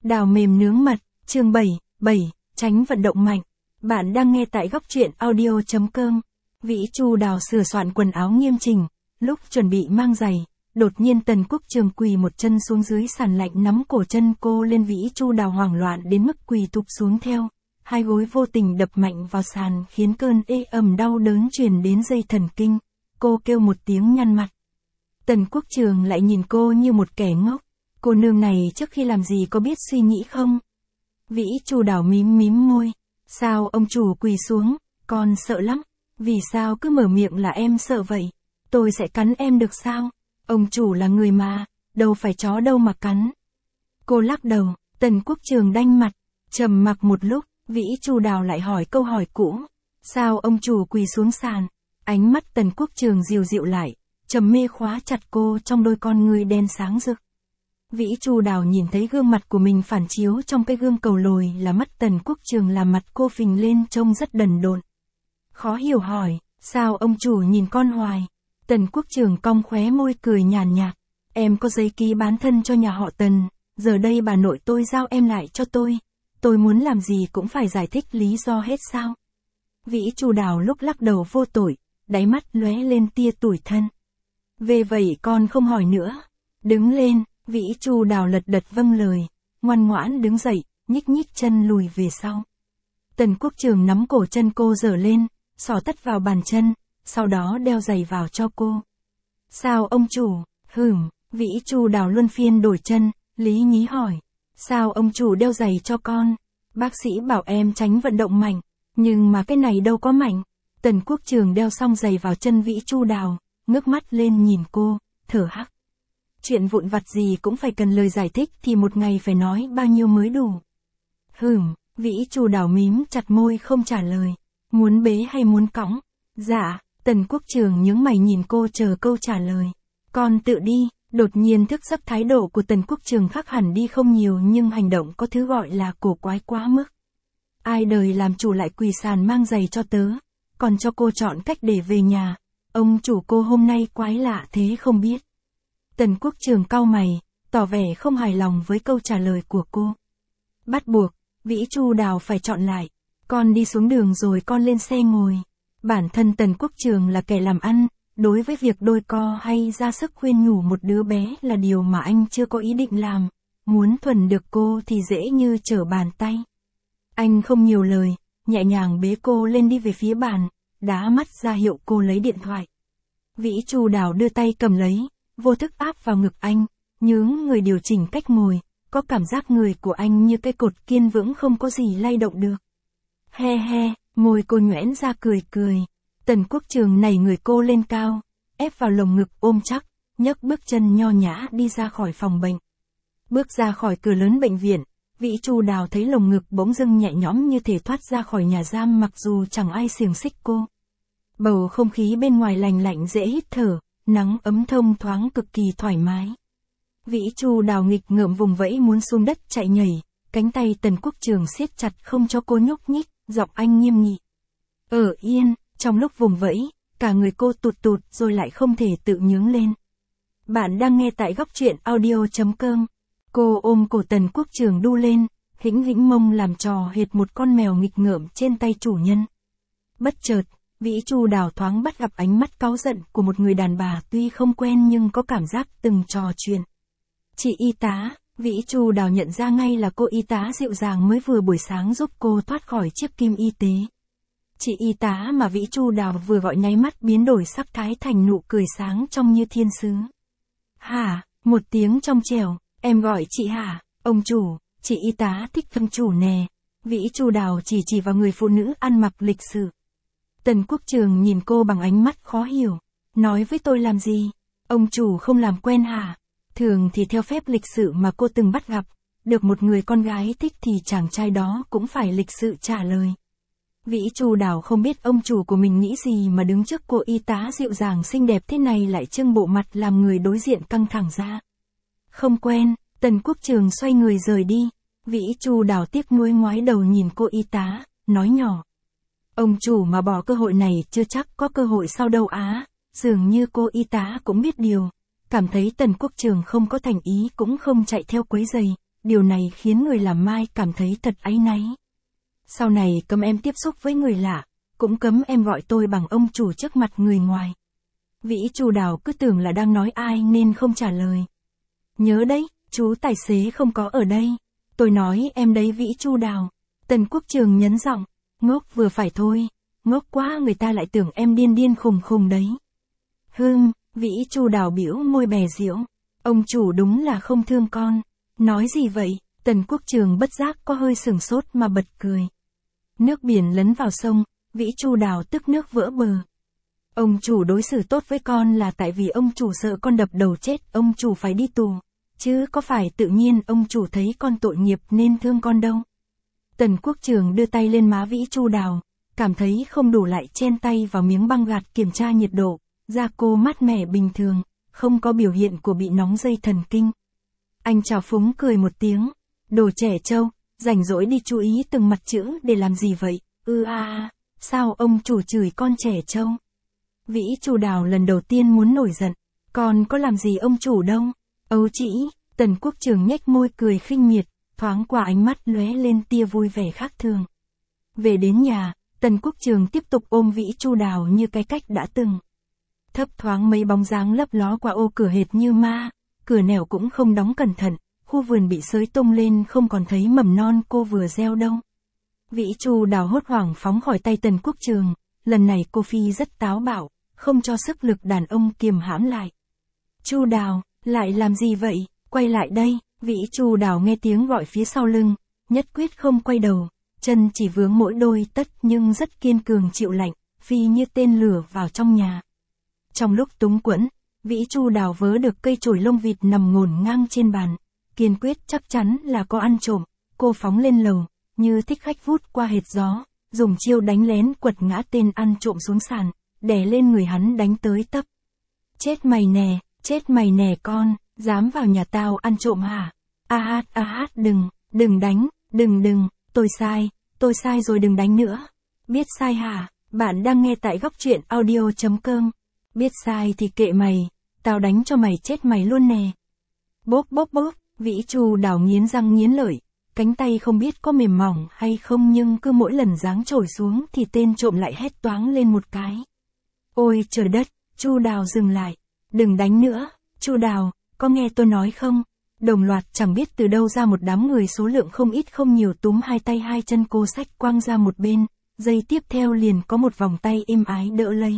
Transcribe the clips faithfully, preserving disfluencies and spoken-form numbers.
Đào mềm nướng mật, chương bảy, bảy, tránh vận động mạnh. Bạn đang nghe tại góc truyện audio chấm com. Vĩ Chu Đào sửa soạn quần áo nghiêm chỉnh, lúc chuẩn bị mang giày, đột nhiên Tần Quốc Trường quỳ một chân xuống dưới sàn lạnh nắm cổ chân cô lên. Vĩ Chu Đào hoảng loạn đến mức quỳ tụp xuống theo, hai gối vô tình đập mạnh vào sàn khiến cơn ê ẩm đau đớn truyền đến dây thần kinh. Cô kêu một tiếng nhăn mặt. Tần Quốc Trường lại nhìn cô như một kẻ ngốc. Cô nương này trước khi làm gì có biết suy nghĩ không? Vĩ Chu Đào mím mím môi. Sao ông chủ quỳ xuống, con sợ lắm. Vì sao cứ mở miệng là em sợ vậy? Tôi sẽ cắn em được sao? Ông chủ là người mà, đâu phải chó đâu mà cắn. Cô lắc đầu. Tần Quốc Trường đanh mặt, trầm mặc một lúc. Vĩ Chu Đào lại hỏi câu hỏi cũ. Sao ông chủ quỳ xuống sàn? Ánh mắt Tần Quốc Trường dịu dịu lại, trầm mê khóa chặt cô trong đôi con ngươi đen sáng rực. Vĩ Chu Đào nhìn thấy gương mặt của mình phản chiếu trong cái gương cầu lồi là mắt Tần Quốc Trường, làm mặt cô phình lên trông rất đần độn. Khó hiểu hỏi, sao ông chủ nhìn con hoài? Tần Quốc Trường cong khóe môi cười nhàn nhạt. Em có giấy ký bán thân cho nhà họ Tần, giờ đây bà nội tôi giao em lại cho tôi. Tôi muốn làm gì cũng phải giải thích lý do hết sao? Vĩ Chu Đào lúc lắc đầu vô tội, đáy mắt lóe lên tia tủi thân. Về vậy con không hỏi nữa. Đứng lên. Vĩ Chu Đào lật đật vâng lời, ngoan ngoãn đứng dậy, nhích nhích chân lùi về sau. Tần Quốc Trường nắm cổ chân cô giở lên, xỏ tất vào bàn chân, sau đó đeo giày vào cho cô. Sao ông chủ? Hửm. Vĩ Chu Đào luân phiên đổi chân, lý nhí hỏi. Sao ông chủ đeo giày cho con? Bác sĩ bảo em tránh vận động mạnh, nhưng mà cái này đâu có mạnh. Tần Quốc Trường đeo xong giày vào chân Vĩ Chu Đào, ngước mắt lên nhìn cô, thở hắt. Chuyện vụn vặt gì cũng phải cần lời giải thích thì một ngày phải nói bao nhiêu mới đủ. Hửm. Vĩ Chu Đào mím chặt môi không trả lời. Muốn bế hay muốn cõng? Dạ. Tần Quốc Trường nhướng mày nhìn cô chờ câu trả lời. Con tự đi. Đột nhiên thức giấc, thái độ của Tần Quốc Trường khác hẳn đi không nhiều nhưng hành động có thứ gọi là cổ quái quá mức. Ai đời làm chủ lại quỳ sàn mang giày cho tớ, còn cho cô chọn cách để về nhà. Ông chủ cô hôm nay quái lạ thế không biết. Tần Quốc Trường cau mày, tỏ vẻ không hài lòng với câu trả lời của cô. Bắt buộc, Vĩ Chu Đào phải chọn lại. Con đi xuống đường rồi con lên xe ngồi. Bản thân Tần Quốc Trường là kẻ làm ăn, đối với việc đôi co hay ra sức khuyên nhủ một đứa bé là điều mà anh chưa có ý định làm. Muốn thuần được cô thì dễ như trở bàn tay. Anh không nhiều lời, nhẹ nhàng bế cô lên đi về phía bàn, đá mắt ra hiệu cô lấy điện thoại. Vĩ Chu Đào đưa tay cầm lấy, vô thức áp vào ngực anh, nhướng người điều chỉnh cách ngồi, có cảm giác người của anh như cái cột kiên vững không có gì lay động được. He he, môi cô nhoẻn ra cười cười. Tần Quốc Trường nảy người cô lên cao, ép vào lồng ngực ôm chắc, nhấc bước chân nho nhã đi ra khỏi phòng bệnh. Bước ra khỏi cửa lớn bệnh viện, Vĩ Chu Đào thấy lồng ngực bỗng dưng nhẹ nhõm như thể thoát ra khỏi nhà giam mặc dù chẳng ai xiềng xích cô. Bầu không khí bên ngoài lành lạnh dễ hít thở, nắng ấm thông thoáng cực kỳ thoải mái. Vĩ Chu Đào nghịch ngợm vùng vẫy muốn xuống đất chạy nhảy, cánh tay Tần Quốc Trường siết chặt không cho cô nhúc nhích, giọng anh nghiêm nghị. Ở yên. Trong lúc vùng vẫy, cả người cô tụt tụt rồi lại không thể tự nhướng lên. Bạn đang nghe tại góc truyện audio chấm com. Cô ôm cổ Tần Quốc Trường đu lên, hĩnh hĩnh mông làm trò hệt một con mèo nghịch ngợm trên tay chủ nhân. Bất chợt, Vĩ Chu Đào thoáng bắt gặp ánh mắt cáu giận của một người đàn bà tuy không quen nhưng có cảm giác từng trò chuyện. Chị y tá. Vĩ Chu Đào nhận ra ngay là cô y tá dịu dàng mới vừa buổi sáng giúp cô thoát khỏi chiếc kim y tế. Chị y tá mà Vĩ Chu Đào vừa gọi nháy mắt biến đổi sắc thái thành nụ cười sáng trong như thiên sứ. Hả? Một tiếng trong trẻo, em gọi chị hả? Ông chủ, chị y tá thích thâm chủ nè. Vĩ Chu Đào chỉ chỉ vào người phụ nữ ăn mặc lịch sự. Tần Quốc Trường nhìn cô bằng ánh mắt khó hiểu. Nói với tôi làm gì? Ông chủ không làm quen hả? Thường thì theo phép lịch sự mà cô từng bắt gặp, được một người con gái thích thì chàng trai đó cũng phải lịch sự trả lời. Vĩ Chu Đào không biết ông chủ của mình nghĩ gì mà đứng trước cô y tá dịu dàng xinh đẹp thế này lại trưng bộ mặt làm người đối diện căng thẳng ra. Không quen. Tần Quốc Trường xoay người rời đi. Vĩ Chu Đào tiếc nuối ngoái đầu nhìn cô y tá, nói nhỏ. Ông chủ mà bỏ cơ hội này chưa chắc có cơ hội sau đâu á. Dường như cô y tá cũng biết điều. Cảm thấy Tần Quốc Trường không có thành ý cũng không chạy theo quấy giày, điều này khiến người làm mai cảm thấy thật áy náy. Sau này cấm em tiếp xúc với người lạ, cũng cấm em gọi tôi bằng ông chủ trước mặt người ngoài. Vĩ Chu Đào cứ tưởng là đang nói ai nên không trả lời. Nhớ đấy, chú tài xế không có ở đây. Tôi nói em đấy Vĩ Chu Đào. Tần Quốc Trường nhấn giọng, ngốc vừa phải thôi, ngốc quá người ta lại tưởng em điên điên khùng khùng đấy. Hừm, Vĩ Chu Đào bĩu môi bè giễu, ông chủ đúng là không thương con. Nói gì vậy? Tần Quốc Trường bất giác có hơi sửng sốt mà bật cười. Nước biển lấn vào sông, Vĩ Chu Đào tức nước vỡ bờ. Ông chủ đối xử tốt với con là tại vì ông chủ sợ con đập đầu chết, ông chủ phải đi tù. Chứ có phải tự nhiên ông chủ thấy con tội nghiệp nên thương con đâu. Tần Quốc Trường đưa tay lên má Vĩ Chu Đào, cảm thấy không đủ lại chen tay vào miếng băng gạt kiểm tra nhiệt độ, da cô mát mẻ bình thường, không có biểu hiện của bị nóng dây thần kinh. Anh trào phúng cười một tiếng, đồ trẻ trâu, rảnh rỗi đi chú ý từng mặt chữ để làm gì vậy, ư a a, sao ông chủ chửi con trẻ trâu. Vĩ Chu Đào lần đầu tiên muốn nổi giận, con có làm gì ông chủ đâu, ấu chỉ, Tần Quốc Trường nhếch môi cười khinh miệt, thoáng qua ánh mắt lóe lên tia vui vẻ khác thường. Về đến nhà, Tần Quốc Trường tiếp tục ôm Vĩ Chu Đào như cái cách đã từng. Thấp thoáng mấy bóng dáng lấp ló qua ô cửa hệt như ma, cửa nẻo cũng không đóng cẩn thận, khu vườn bị xới tung lên không còn thấy mầm non cô vừa gieo đâu. Vĩ Chu Đào hốt hoảng phóng khỏi tay Tần Quốc Trường, lần này cô Phi rất táo bạo, không cho sức lực đàn ông kiềm hãm lại. Chu Đào, lại làm gì vậy, quay lại đây, Vĩ Chu Đào nghe tiếng gọi phía sau lưng, nhất quyết không quay đầu, chân chỉ vướng mỗi đôi tất nhưng rất kiên cường chịu lạnh, phi như tên lửa vào trong nhà. Trong lúc túng quẫn, Vĩ Chu Đào vớ được cây chổi lông vịt nằm ngổn ngang trên bàn, kiên quyết chắc chắn là có ăn trộm, cô phóng lên lầu, như thích khách vút qua hệt gió, dùng chiêu đánh lén quật ngã tên ăn trộm xuống sàn, đè lên người hắn đánh tới tấp. Chết mày nè, chết mày nè con, dám vào nhà tao ăn trộm hả? A hát a hát đừng, đừng đánh, đừng đừng, tôi sai, tôi sai rồi đừng đánh nữa. Biết sai hả? Bạn đang nghe tại góc truyện audio chấm com. Biết sai thì kệ mày, tao đánh cho mày chết mày luôn nè. Bốp bốp bốp, Vĩ Chu Đào nghiến răng nghiến lợi, cánh tay không biết có mềm mỏng hay không nhưng cứ mỗi lần giáng chổi xuống thì tên trộm lại hét toáng lên một cái. Ôi trời đất, Chu Đào dừng lại, đừng đánh nữa, Chu Đào, có nghe tôi nói không? Đồng loạt chẳng biết từ đâu ra một đám người số lượng không ít không nhiều túm hai tay hai chân cô xách quăng ra một bên, giây tiếp theo liền có một vòng tay êm ái đỡ lấy.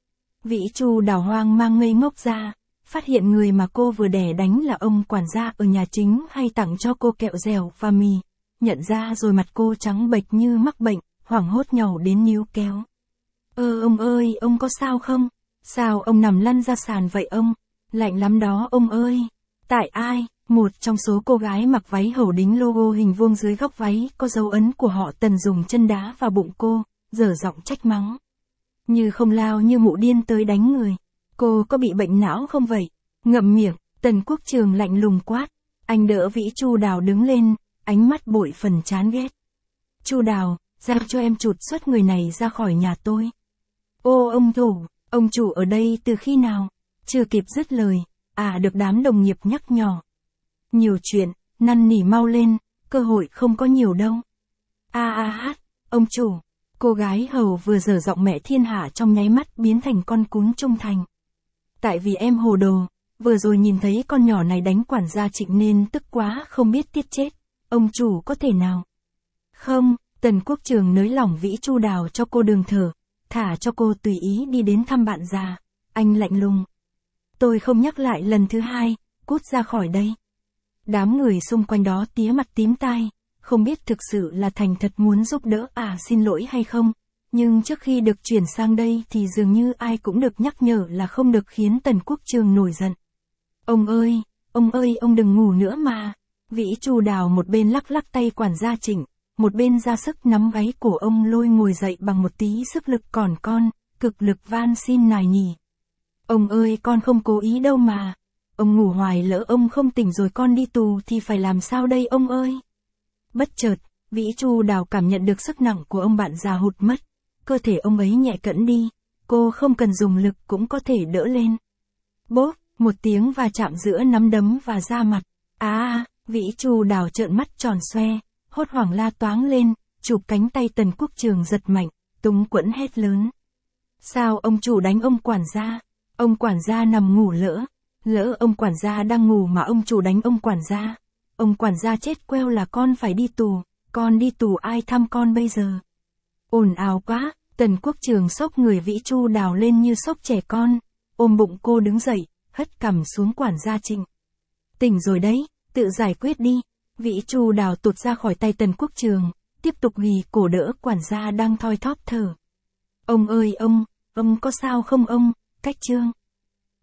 Vĩ Chu Đào hoang mang ngây ngốc ra, phát hiện người mà cô vừa đè đánh là ông quản gia ở nhà chính hay tặng cho cô kẹo dẻo và mì. Nhận ra rồi mặt cô trắng bệch như mắc bệnh, hoảng hốt nhàu đến níu kéo. Ơ ông ơi, ông có sao không? Sao ông nằm lăn ra sàn vậy ông? Lạnh lắm đó ông ơi. Tại ai? Một trong số cô gái mặc váy hầu đính logo hình vuông dưới góc váy có dấu ấn của họ Tần dùng chân đá vào bụng cô, dở giọng trách mắng. Như không lao như mụ điên tới đánh người. Cô có bị bệnh não không vậy? Ngậm miệng, Tần Quốc Trường lạnh lùng quát. Anh đỡ Vĩ Chu Đào đứng lên, ánh mắt bội phần chán ghét. Chu Đào, giao cho em trụt xuất người này ra khỏi nhà tôi. Ô ông chủ, ông chủ ở đây từ khi nào? Chưa kịp dứt lời, à được đám đồng nghiệp nhắc nhở. Nhiều chuyện, năn nỉ mau lên, cơ hội không có nhiều đâu. A a hát, ông chủ. Cô gái hầu vừa dở giọng mẹ thiên hạ trong nháy mắt biến thành con cún trung thành. Tại vì em hồ đồ, vừa rồi nhìn thấy con nhỏ này đánh quản gia Trịnh nên tức quá không biết tiết chết. Ông chủ có thể nào? Không, Tần Quốc Trường nới lỏng Vĩ Chu Đào cho cô đường thở, thả cho cô tùy ý đi đến thăm bạn già. Anh lạnh lùng. Tôi không nhắc lại lần thứ hai, cút ra khỏi đây. Đám người xung quanh đó tía mặt tím tai, không biết thực sự là thành thật muốn giúp đỡ à xin lỗi hay không, nhưng trước khi được chuyển sang đây thì dường như ai cũng được nhắc nhở là không được khiến Tần Quốc Trường nổi giận. Ông ơi, ông ơi ông đừng ngủ nữa mà. Vĩ Chu Đào một bên lắc lắc tay quản gia Trịnh, một bên ra sức nắm gáy cổ ông lôi ngồi dậy bằng một tí sức lực còn con, cực lực van xin nài nỉ. Ông ơi con không cố ý đâu mà. Ông ngủ hoài lỡ ông không tỉnh rồi con đi tù thì phải làm sao đây ông ơi. Bất chợt, Vĩ Chu Đào cảm nhận được sức nặng của ông bạn già hụt mất. Cơ thể ông ấy nhẹ cẫng đi, cô không cần dùng lực cũng có thể đỡ lên. Bốp, một tiếng va chạm giữa nắm đấm và da mặt. À, Vĩ Chu Đào trợn mắt tròn xoe, hốt hoảng la toáng lên, chụp cánh tay Tần Quốc Trường giật mạnh, túng quẫn hét lớn. Sao ông chủ đánh ông quản gia? Ông quản gia nằm ngủ lỡ. Lỡ ông quản gia đang ngủ mà ông chủ đánh ông quản gia. Ông quản gia chết queo là con phải đi tù, con đi tù ai thăm con bây giờ? Ồn ào quá, Tần Quốc Trường xốc người Vĩ Chu Đào lên như xốc trẻ con, ôm bụng cô đứng dậy, hất cằm xuống quản gia Trịnh. Tỉnh rồi đấy, tự giải quyết đi. Vĩ Chu Đào tụt ra khỏi tay Tần Quốc Trường, tiếp tục ghì cổ đỡ quản gia đang thoi thóp thở. Ông ơi ông, ông có sao không ông? Cách Trương.